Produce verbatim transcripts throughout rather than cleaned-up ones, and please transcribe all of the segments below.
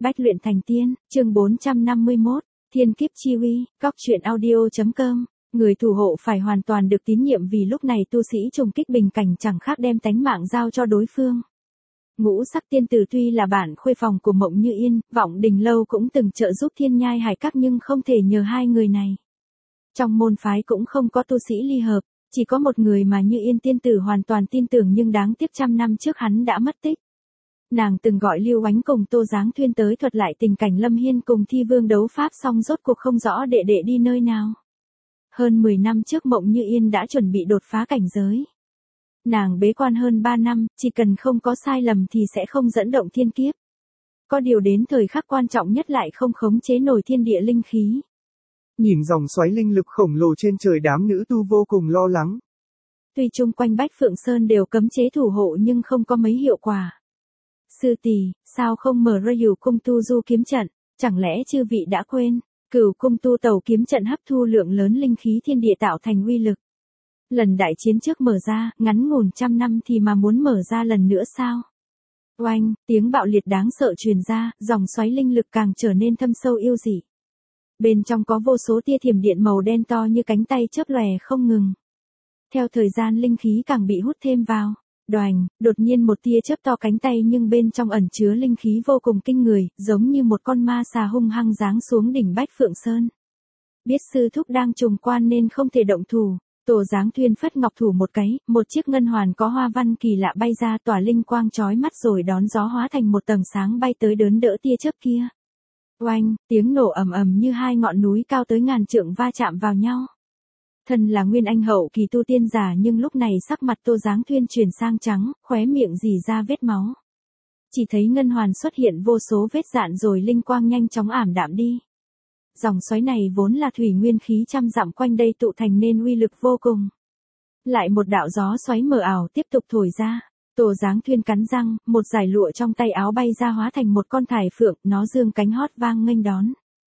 Bách luyện thành tiên, chương bốn trăm năm mươi mốt, Thiên kiếp chi uy, góc truyện audio.com. Người thủ hộ phải hoàn toàn được tín nhiệm vì lúc này tu sĩ trùng kích bình cảnh chẳng khác đem tánh mạng giao cho đối phương. Ngũ sắc tiên tử tuy là bản khuê phòng của Mộng Như Yên, Vọng Đình Lâu cũng từng trợ giúp Thiên Nhai Hải Các nhưng không thể nhờ hai người này. Trong môn phái cũng không có tu sĩ ly hợp, chỉ có một người mà Như Yên tiên tử hoàn toàn tin tưởng nhưng đáng tiếc trăm năm trước hắn đã mất tích. Nàng từng gọi Lưu Oánh cùng Tô Giáng Thuyên tới thuật lại tình cảnh Lâm Hiên cùng Thi Vương đấu pháp xong rốt cuộc không rõ đệ đệ đi nơi nào. Hơn mười năm trước Mộng Như Yên đã chuẩn bị đột phá cảnh giới. Nàng bế quan hơn ba năm, chỉ cần không có sai lầm thì sẽ không dẫn động thiên kiếp. Có điều đến thời khắc quan trọng nhất lại không khống chế nổi thiên địa linh khí. Nhìn dòng xoáy linh lực khổng lồ trên trời, đám nữ tu vô cùng lo lắng. Tuy chung quanh Bách Phượng Sơn đều cấm chế thủ hộ nhưng không có mấy hiệu quả. Sư tỷ, sao không mở ra Cửu Cung Tu Du kiếm trận, chẳng lẽ chư vị đã quên, Cửu Cung Tu Tàu kiếm trận hấp thu lượng lớn linh khí thiên địa tạo thành uy lực. Lần đại chiến trước mở ra, ngắn ngủn trăm năm thì mà muốn mở ra lần nữa sao? Oanh, tiếng bạo liệt đáng sợ truyền ra, dòng xoáy linh lực càng trở nên thâm sâu yêu dị. Bên trong có vô số tia thiểm điện màu đen to như cánh tay chớp lòe không ngừng. Theo thời gian linh khí càng bị hút thêm vào. Đoành, đột nhiên một tia chớp to cánh tay nhưng bên trong ẩn chứa linh khí vô cùng kinh người, giống như một con ma xà hung hăng giáng xuống đỉnh Bách Phượng Sơn. Biết sư thúc đang trùng quan nên không thể động thủ, Tô Giáng Thuyên phất ngọc thủ một cái, một chiếc ngân hoàn có hoa văn kỳ lạ bay ra tỏa linh quang chói mắt rồi đón gió hóa thành một tầng sáng bay tới đớn đỡ tia chớp kia. Oanh, tiếng nổ ầm ầm như hai ngọn núi cao tới ngàn trượng va chạm vào nhau. Thân là nguyên anh hậu kỳ tu tiên giả nhưng lúc này sắc mặt Tô Giáng Thuyên chuyển sang trắng, khóe miệng rỉ ra vết máu. Chỉ thấy ngân hoàn xuất hiện vô số vết dạn rồi linh quang nhanh chóng ảm đạm đi. Dòng xoáy này vốn là thủy nguyên khí trăm dặm quanh đây tụ thành nên uy lực vô cùng. Lại một đạo gió xoáy mờ ảo tiếp tục thổi ra. Tô Giáng Thuyên cắn răng, một dải lụa trong tay áo bay ra hóa thành một con thải phượng, nó dương cánh hót vang nghênh đón.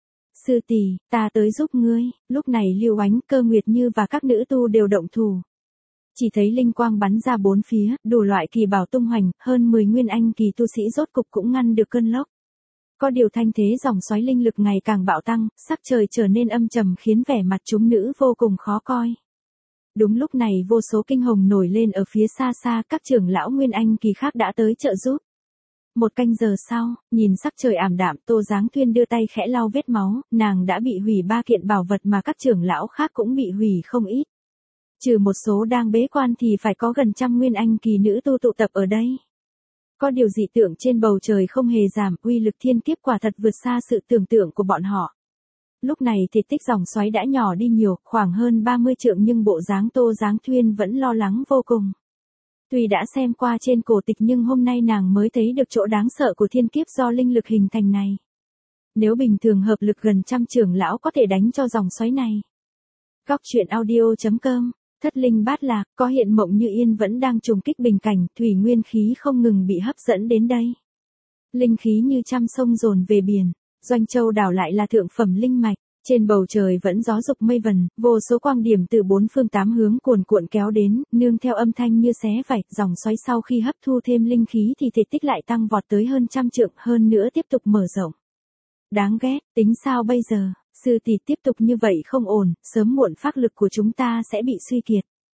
Sư tỷ, ta tới giúp ngươi. Lúc này Lưu Oánh, Cơ Nguyệt Như và các nữ tu đều động thủ. Chỉ thấy linh quang bắn ra bốn phía, đủ loại kỳ bảo tung hoành, hơn mười nguyên anh kỳ tu sĩ rốt cục cũng ngăn được cơn lốc. Có điều thanh thế dòng xoáy linh lực ngày càng bạo tăng, sắc trời trở nên âm trầm khiến vẻ mặt chúng nữ vô cùng khó coi. Đúng lúc này vô số kinh hồng nổi lên ở phía xa xa, các trưởng lão nguyên anh kỳ khác đã tới trợ giúp. Một canh giờ sau, nhìn sắc trời ảm đạm, Tô Giáng Thuyên đưa tay khẽ lau vết máu, nàng đã bị hủy ba kiện bảo vật mà các trưởng lão khác cũng bị hủy không ít. Trừ một số đang bế quan thì phải có gần trăm nguyên anh kỳ nữ tu tụ tập ở đây. Có điều dị tượng trên bầu trời không hề giảm, uy lực thiên kiếp quả thật vượt xa sự tưởng tượng của bọn họ. Lúc này thì tích dòng xoáy đã nhỏ đi nhiều, khoảng hơn ba mươi trượng nhưng bộ dáng Tô Giáng Thuyên vẫn lo lắng vô cùng. Tuy đã xem qua trên cổ tịch nhưng hôm nay nàng mới thấy được chỗ đáng sợ của thiên kiếp do linh lực hình thành này. Nếu bình thường hợp lực gần trăm trưởng lão có thể đánh cho dòng xoáy này. Góc truyện audio.com, Thất Linh Bát Lạc, có hiện Mộng Như Yên vẫn đang trùng kích bình cảnh, thủy nguyên khí không ngừng bị hấp dẫn đến đây. Linh khí như trăm sông dồn về biển, Doanh Châu đảo lại là thượng phẩm linh mạch. Trên bầu trời vẫn gió dục mây vần, vô số quang điểm từ bốn phương tám hướng cuồn cuộn kéo đến, nương theo âm thanh như xé vải, dòng xoáy sau khi hấp thu thêm linh khí thì thể tích lại tăng vọt tới hơn trăm trượng, hơn nữa tiếp tục mở rộng. Đáng ghét, tính sao bây giờ, sư tỷ tiếp tục như vậy không ổn, sớm muộn phác lực của chúng ta sẽ bị suy kiệt.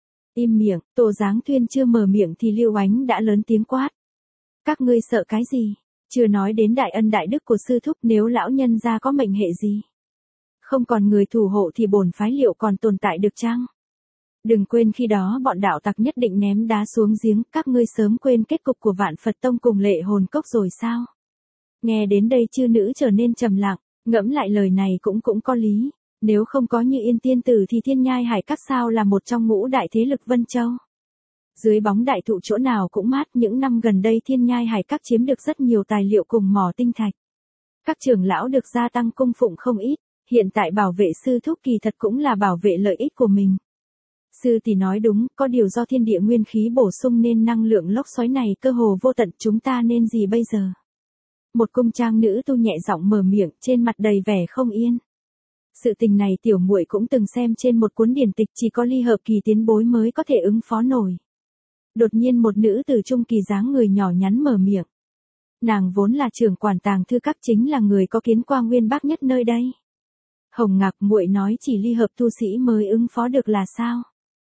Im miệng, Tô Giáng Thuyên chưa mở miệng thì Lưu Oánh đã lớn tiếng quát. Các ngươi sợ cái gì? Chưa nói đến đại ân đại đức của sư thúc, nếu lão nhân gia có mệnh hệ gì? Không còn người thủ hộ thì bổn phái liệu còn tồn tại được chăng? Đừng quên khi đó bọn đạo tặc nhất định ném đá xuống giếng, các ngươi sớm quên kết cục của Vạn Phật Tông cùng Lệ Hồn Cốc rồi sao? Nghe đến đây chư nữ trở nên trầm lặng, ngẫm lại lời này cũng cũng có lý, nếu không có Như Yên tiên tử thì Thiên Nhai Hải Các sao là một trong ngũ đại thế lực Vân Châu. Dưới bóng đại thụ chỗ nào cũng mát, những năm gần đây Thiên Nhai Hải Các chiếm được rất nhiều tài liệu cùng mỏ tinh thạch. Các trưởng lão được gia tăng cung phụng không ít. Hiện tại bảo vệ sư thúc kỳ thật cũng là bảo vệ lợi ích của mình. Sư tỷ nói đúng, có điều do thiên địa nguyên khí bổ sung nên năng lượng lốc xoáy này cơ hồ vô tận, chúng ta nên gì bây giờ? Một cung trang nữ tu nhẹ giọng mở miệng, trên mặt đầy vẻ không yên. Sự tình này tiểu muội cũng từng xem trên một cuốn điển tịch, chỉ có ly hợp kỳ tiến bối mới có thể ứng phó nổi. Đột nhiên một nữ tử trung kỳ dáng người nhỏ nhắn mở miệng. Nàng vốn là trưởng quản tàng thư các, chính là người có kiến qua Nguyên Bắc nhất nơi đây. Hồng Ngạc, muội nói chỉ ly hợp tu sĩ mới ứng phó được là sao?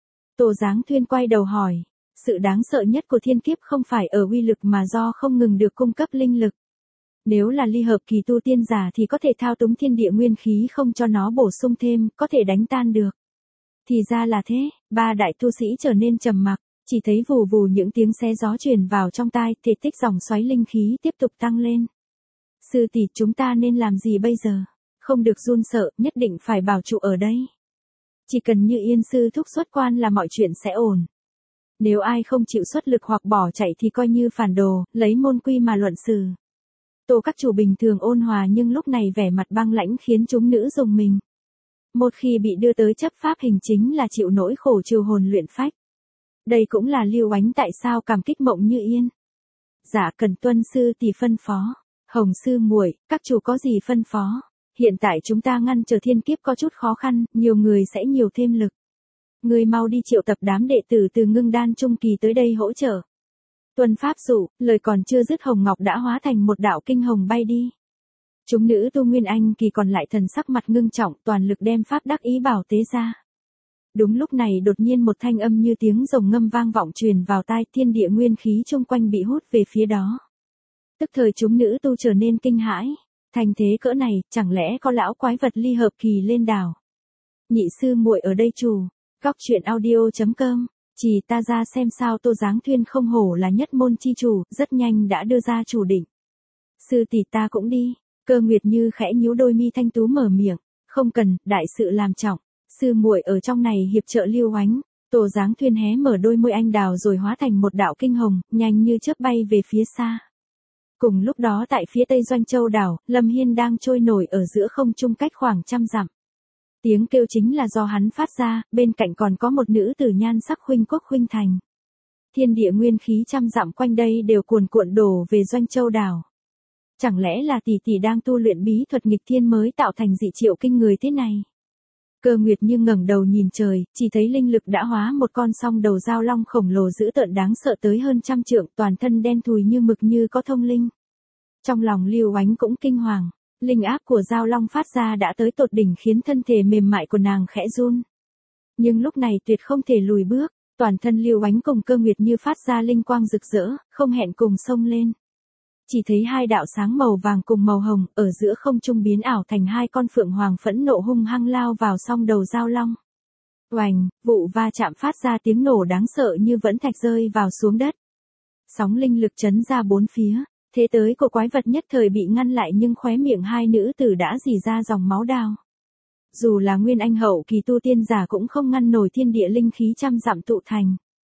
Tô Giáng Thuyên quay đầu hỏi. Sự đáng sợ nhất của thiên kiếp không phải ở uy lực mà do không ngừng được cung cấp linh lực. Nếu là ly hợp kỳ tu tiên giả thì có thể thao túng thiên địa nguyên khí không cho nó bổ sung thêm, có thể đánh tan được. Thì ra là thế, ba đại tu sĩ trở nên trầm mặc, chỉ thấy vù vù những tiếng xé gió truyền vào trong tai, thể tích dòng xoáy linh khí tiếp tục tăng lên. Sư tỷ, chúng ta nên làm gì bây giờ? Không được run sợ, nhất định phải bảo trụ ở đây. Chỉ cần Như Yên sư thúc xuất quan là mọi chuyện sẽ ổn. Nếu ai không chịu xuất lực hoặc bỏ chạy thì coi như phản đồ, lấy môn quy mà luận xử. Tô các chủ bình thường ôn hòa nhưng lúc này vẻ mặt băng lãnh khiến chúng nữ rùng mình. Một khi bị đưa tới chấp pháp hình chính là chịu nỗi khổ trừ hồn luyện phách. Đây cũng là Lưu Oánh tại sao cảm kích Mộng Như Yên. Dạ cần tuân sư tỷ phân phó. Hồng sư muội, các chủ có gì phân phó? Hiện tại chúng ta ngăn trở thiên kiếp có chút khó khăn, nhiều người sẽ nhiều thêm lực. Người mau đi triệu tập đám đệ tử từ Ngưng Đan Trung Kỳ tới đây hỗ trợ. Tuân pháp dụ, lời còn chưa dứt Hồng Ngọc đã hóa thành một đạo kinh hồng bay đi. Chúng nữ tu Nguyên Anh Kỳ còn lại thần sắc mặt ngưng trọng, toàn lực đem pháp đắc ý bảo tế ra. Đúng lúc này đột nhiên một thanh âm như tiếng rồng ngâm vang vọng truyền vào tai, thiên địa nguyên khí chung quanh bị hút về phía đó. Tức thời chúng nữ tu trở nên kinh hãi. Thành thế cỡ này, chẳng lẽ có lão quái vật ly hợp kỳ lên đảo? Nhị sư muội ở đây chủ. Góc truyện audio chấm com. Chỉ ta ra xem sao. Tô Giáng Thuyên không hổ là nhất môn chi chủ, rất nhanh đã đưa ra chủ định. Sư tỷ, ta cũng đi. Cơ Nguyệt Như khẽ nhíu đôi mi thanh tú mở miệng. Không cần, đại sự làm trọng. Sư muội ở trong này hiệp trợ Lưu Oánh. Tô Giáng Thuyên hé mở đôi môi anh đào rồi hóa thành một đạo kinh hồng, nhanh như chớp bay về phía xa. Cùng lúc đó tại phía tây Doanh Châu đảo, Lâm Hiên đang trôi nổi ở giữa không trung cách khoảng trăm dặm. Tiếng kêu chính là do hắn phát ra, bên cạnh còn có một nữ tử nhan sắc khuynh quốc khuynh thành. Thiên địa nguyên khí trăm dặm quanh đây đều cuồn cuộn đổ về Doanh Châu đảo. Chẳng lẽ là tỷ tỷ đang tu luyện bí thuật nghịch thiên mới tạo thành dị triệu kinh người thế này? Cơ Nguyệt Như ngẩng đầu nhìn trời, chỉ thấy linh lực đã hóa một con song đầu dao long khổng lồ dữ tợn đáng sợ tới hơn trăm trượng, toàn thân đen thùi như mực như có thông linh. Trong lòng Lưu Oánh cũng kinh hoàng, linh áp của dao long phát ra đã tới tột đỉnh khiến thân thể mềm mại của nàng khẽ run. Nhưng lúc này tuyệt không thể lùi bước, toàn thân Lưu Oánh cùng Cơ Nguyệt Như phát ra linh quang rực rỡ, không hẹn cùng xông lên. Chỉ thấy hai đạo sáng màu vàng cùng màu hồng, ở giữa không trung biến ảo thành hai con phượng hoàng phẫn nộ hung hăng lao vào song đầu dao long. Oành, vụ va chạm phát ra tiếng nổ đáng sợ như vẫn thạch rơi vào xuống đất. Sóng linh lực chấn ra bốn phía, thế tới của quái vật nhất thời bị ngăn lại nhưng khóe miệng hai nữ tử đã rỉ ra dòng máu đào. Dù là Nguyên Anh hậu kỳ tu tiên giả cũng không ngăn nổi thiên địa linh khí trăm dặm tụ thành.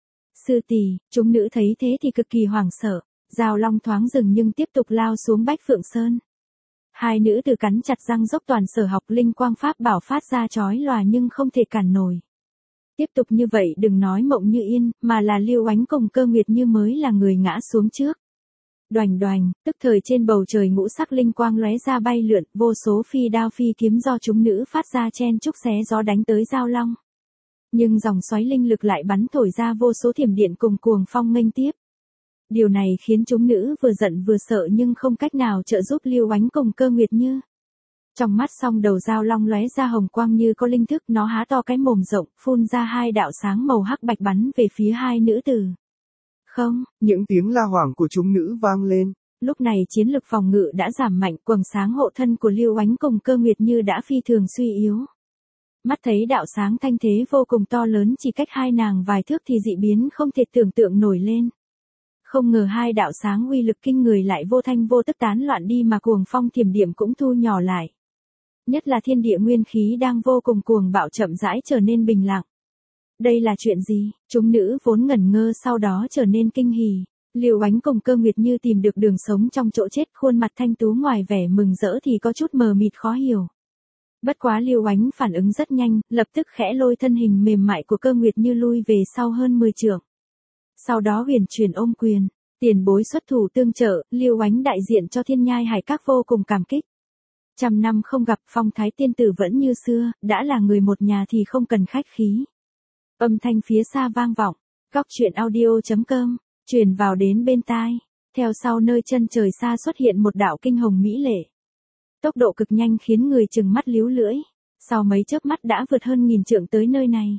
Sư tỷ, chúng nữ thấy thế thì cực kỳ hoảng sợ. Dao long thoáng dừng nhưng tiếp tục lao xuống Bách Phượng Sơn. Hai nữ tử cắn chặt răng dốc toàn sở học linh quang pháp bảo phát ra chói lòa nhưng không thể cản nổi. Tiếp tục như vậy đừng nói Mộng Như Yên, mà là Lưu Oánh cùng Cơ Nguyệt Như mới là người ngã xuống trước. Đoành đoành, tức thời trên bầu trời ngũ sắc linh quang lóe ra bay lượn, vô số phi đao phi kiếm do chúng nữ phát ra chen chúc xé gió đánh tới dao long. Nhưng dòng xoáy linh lực lại bắn thổi ra vô số thiểm điện cùng cuồng phong nghênh tiếp. Điều này khiến chúng nữ vừa giận vừa sợ nhưng không cách nào trợ giúp Lưu Oánh cùng Cơ Nguyệt Như. Trong mắt song đầu dao long lóe ra hồng quang như có linh thức, nó há to cái mồm rộng, phun ra hai đạo sáng màu hắc bạch bắn về phía hai nữ tử. Không, những tiếng la hoảng của chúng nữ vang lên. Lúc này chiến lực phòng ngự đã giảm mạnh, quầng sáng hộ thân của Lưu Oánh cùng Cơ Nguyệt Như đã phi thường suy yếu. Mắt thấy đạo sáng thanh thế vô cùng to lớn chỉ cách hai nàng vài thước thì dị biến không thể tưởng tượng nổi lên. Không ngờ hai đạo sáng uy lực kinh người lại vô thanh vô tức tán loạn đi mà cuồng phong thiểm điểm cũng thu nhỏ lại. Nhất là thiên địa nguyên khí đang vô cùng cuồng bạo chậm rãi trở nên bình lặng. Đây là chuyện gì? Chúng nữ vốn ngẩn ngơ sau đó trở nên kinh hỉ. Lưu Oánh cùng Cơ Nguyệt Như tìm được đường sống trong chỗ chết, khuôn mặt thanh tú ngoài vẻ mừng rỡ thì có chút mờ mịt khó hiểu. Bất quá Lưu Oánh phản ứng rất nhanh, lập tức khẽ lôi thân hình mềm mại của Cơ Nguyệt Như lui về sau hơn mười trượng. Sau đó huyền chuyển ôm quyền, tiền bối xuất thủ tương trợ, Lưu Oánh đại diện cho Thiên Nhai Hải Các vô cùng cảm kích. Trăm năm không gặp, phong thái tiên tử vẫn như xưa, đã là người một nhà thì không cần khách khí. Âm thanh phía xa vang vọng, góc truyện audio chấm com, truyền vào đến bên tai. Theo sau nơi chân trời xa xuất hiện một đạo kinh hồng mỹ lệ. Tốc độ cực nhanh khiến người chừng mắt líu lưỡi. Sau mấy chớp mắt đã vượt hơn nghìn trượng tới nơi này.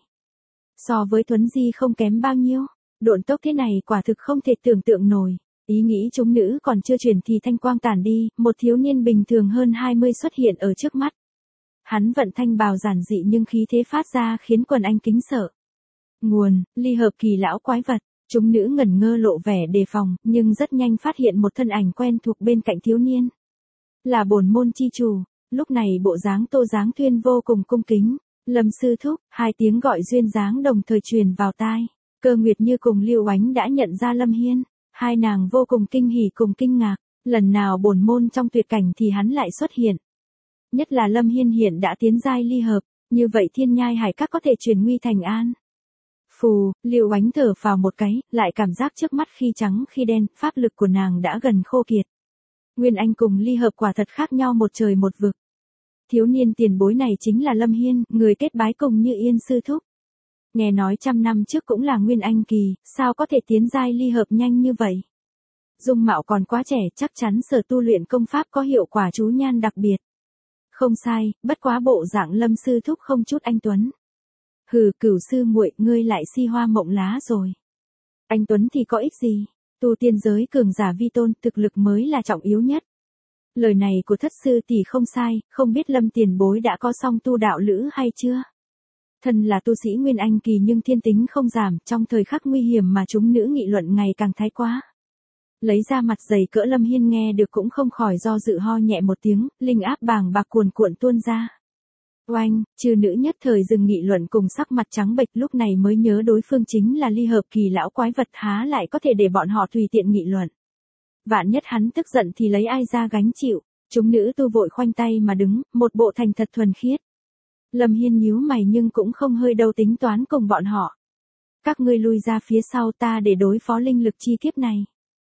So với Tuấn Di không kém bao nhiêu. Độn tốc thế này quả thực không thể tưởng tượng nổi. Ý nghĩ chúng nữ còn chưa chuyển thì thanh quang tản đi, một thiếu niên bình thường hơn hai mươi xuất hiện ở trước mắt. Hắn vận thanh bào giản dị nhưng khí thế phát ra khiến quần anh kính sợ. Nguồn, ly hợp kỳ lão quái vật. Chúng nữ ngẩn ngơ lộ vẻ đề phòng, nhưng rất nhanh phát hiện một thân ảnh quen thuộc bên cạnh thiếu niên. Là bổn môn chi chủ, lúc này bộ dáng Tô Giáng Thuyên vô cùng cung kính. Lâm sư thúc, hai tiếng gọi duyên dáng đồng thời truyền vào tai. Cơ Nguyệt Như cùng Lưu Ánh đã nhận ra Lâm Hiên, hai nàng vô cùng kinh hỉ cùng kinh ngạc, lần nào bổn môn trong tuyệt cảnh thì hắn lại xuất hiện. Nhất là Lâm Hiên hiện đã tiến giai ly hợp, như vậy thiên nhai hải các có thể chuyển nguy thành an. Phù, Lưu Ánh thở vào một cái, lại cảm giác trước mắt khi trắng khi đen, pháp lực của nàng đã gần khô kiệt. Nguyên Anh cùng ly hợp quả thật khác nhau một trời một vực. Thiếu niên tiền bối này chính là Lâm Hiên, người kết bái cùng Như Yên sư thúc. Nghe nói trăm năm trước cũng là Nguyên Anh kỳ, sao có thể tiến giai ly hợp nhanh như vậy? Dung mạo còn quá trẻ, chắc chắn sở tu luyện công pháp có hiệu quả chú nhan đặc biệt. Không sai, bất quá bộ dạng Lâm sư thúc không chút anh tuấn. Hừ, Cửu sư muội, ngươi lại si hoa mộng lá rồi. Anh tuấn thì có ích gì? Tu tiên giới cường giả vi tôn, thực lực mới là trọng yếu nhất. Lời này của thất sư tỷ không sai, không biết Lâm tiền bối đã có song tu đạo lữ hay chưa? Thân là tu sĩ Nguyên Anh kỳ nhưng thiên tính không giảm, trong thời khắc nguy hiểm mà chúng nữ nghị luận ngày càng thái quá. Lấy ra mặt dày cỡ Lâm Hiên nghe được cũng không khỏi do dự ho nhẹ một tiếng, linh áp bàng bạc cuồn cuộn tuôn ra. Oanh, trừ nữ nhất thời dừng nghị luận cùng sắc mặt trắng bệch, lúc này mới nhớ đối phương chính là ly hợp kỳ lão quái vật, há lại có thể để bọn họ tùy tiện nghị luận. Vạn nhất hắn tức giận thì lấy ai ra gánh chịu, chúng nữ tu vội khoanh tay mà đứng, một bộ thành thật thuần khiết. Lâm Hiên nhíu mày nhưng cũng không hơi đâu tính toán cùng bọn họ. Các ngươi lui ra phía sau ta để đối phó linh lực chi kiếp này.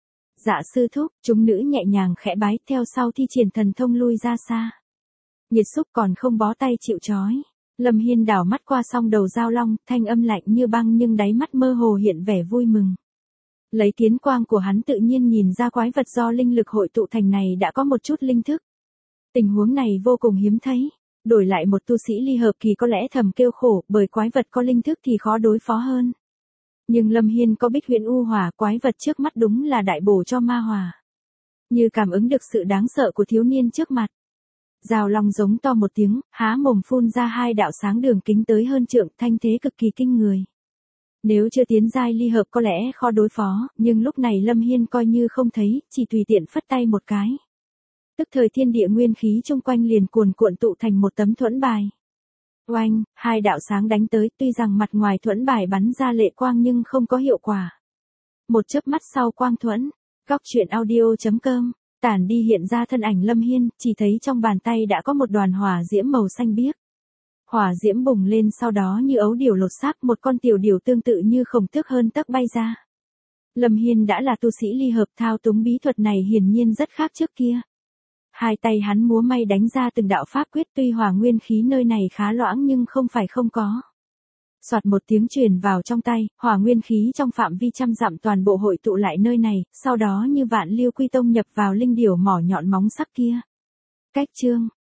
Dạ sư thúc, chúng nữ nhẹ nhàng khẽ bái, theo sau thi triển thần thông lui ra xa. Nhiệt xúc còn không bó tay chịu trói. Lâm Hiên đảo mắt qua song đầu Giao Long, thanh âm lạnh như băng nhưng đáy mắt mơ hồ hiện vẻ vui mừng. Lấy kiến quang của hắn tự nhiên nhìn ra quái vật do linh lực hội tụ thành này đã có một chút linh thức. Tình huống này vô cùng hiếm thấy. Đổi lại một tu sĩ ly hợp kỳ có lẽ thầm kêu khổ, bởi quái vật có linh thức thì khó đối phó hơn. Nhưng Lâm Hiên có Bích Huyền U Hỏa, quái vật trước mắt đúng là đại bổ cho ma hỏa. Như cảm ứng được sự đáng sợ của thiếu niên trước mặt. Giao Long giống to một tiếng, há mồm phun ra hai đạo sáng đường kính tới hơn trượng, thanh thế cực kỳ kinh người. Nếu chưa tiến giai ly hợp có lẽ khó đối phó, nhưng lúc này Lâm Hiên coi như không thấy, chỉ tùy tiện phất tay một cái. Tức thời thiên địa nguyên khí chung quanh liền cuồn cuộn tụ thành một tấm thuẫn bài. Oanh, hai đạo sáng đánh tới, tuy rằng mặt ngoài thuẫn bài bắn ra lệ quang nhưng không có hiệu quả. Một chớp mắt sau quang thuẫn, góc truyện audio chấm com, tản đi hiện ra thân ảnh Lâm Hiên, chỉ thấy trong bàn tay đã có một đoàn hỏa diễm màu xanh biếc. Hỏa diễm bùng lên sau đó như ấu điểu lột xác, một con tiểu điểu tương tự như khổng tước hơn tấc bay ra. Lâm Hiên đã là tu sĩ ly hợp, thao túng bí thuật này hiển nhiên rất khác trước kia. Hai tay hắn múa may đánh ra từng đạo pháp quyết, tuy hỏa nguyên khí nơi này khá loãng nhưng không phải không có. Soạt một tiếng truyền vào trong tay, hỏa nguyên khí trong phạm vi trăm dặm toàn bộ hội tụ lại nơi này, sau đó như vạn liêu quy tông nhập vào linh điểu mỏ nhọn móng sắc kia. Cách chương